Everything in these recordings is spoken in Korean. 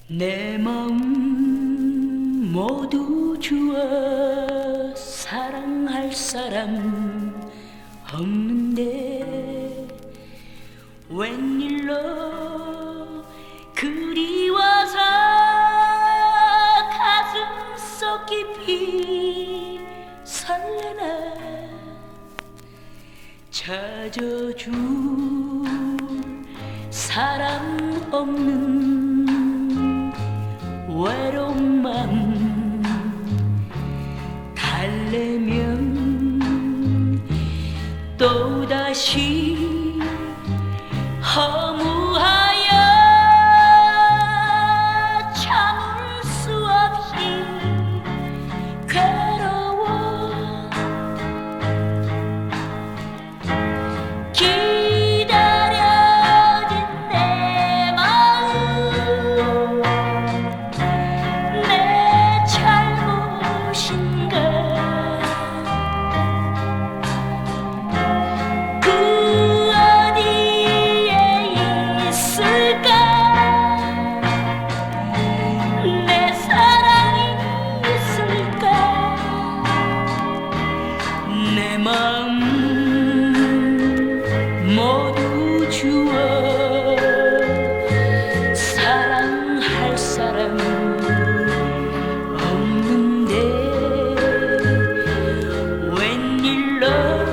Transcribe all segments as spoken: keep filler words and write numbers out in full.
내 마음 모두 주어 사랑할 사람 없는데 웬일로 그리워서 가슴 속 깊이 설레나 찾아줄 사람 없는 외로운 맘 달래면 또다시 허무하여 참을 수 없이 괴로워 기다려진 내 마음 내 잘못인가 그 어디에 있을까 내 사랑이 있을까 내 마음 모두 주어 사랑할 사람 없는데 웬일로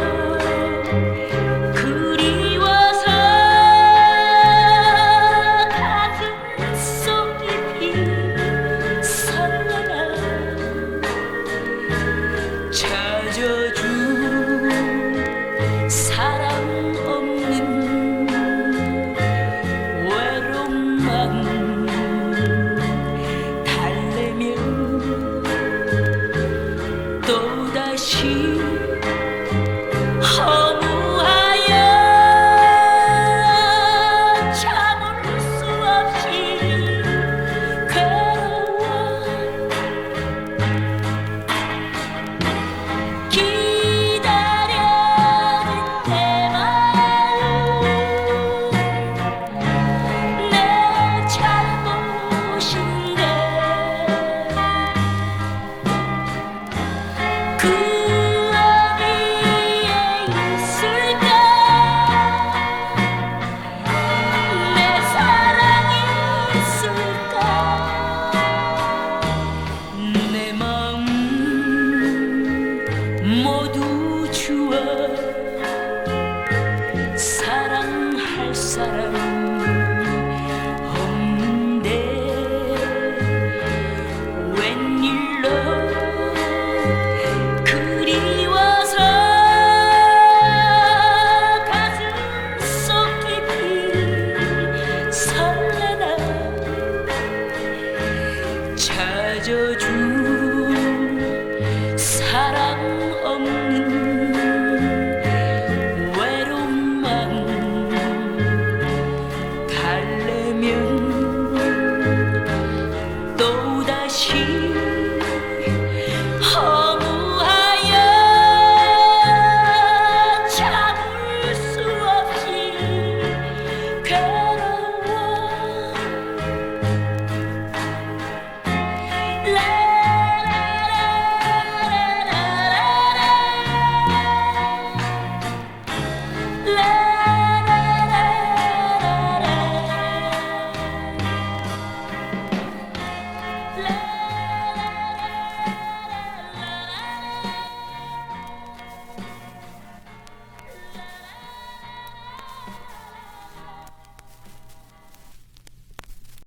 그리워서 가슴 속 깊이 설레나 찾아줄 사랑 없는 외로운 맘 달래면 또다시 허무하여 참을 수 없이 괴로워 기다려진 내 마음 내 잘못인가 그 어디에 있을까 내 사랑이 있을까 내 마음 모두 주어 사랑할 사람 없는데 웬일로 그리워서 가슴 속 깊이 설레나 찾아줄 사랑 없는 외로운 맘 달래면 또다시 허무하여 참을 수 없이 괴로워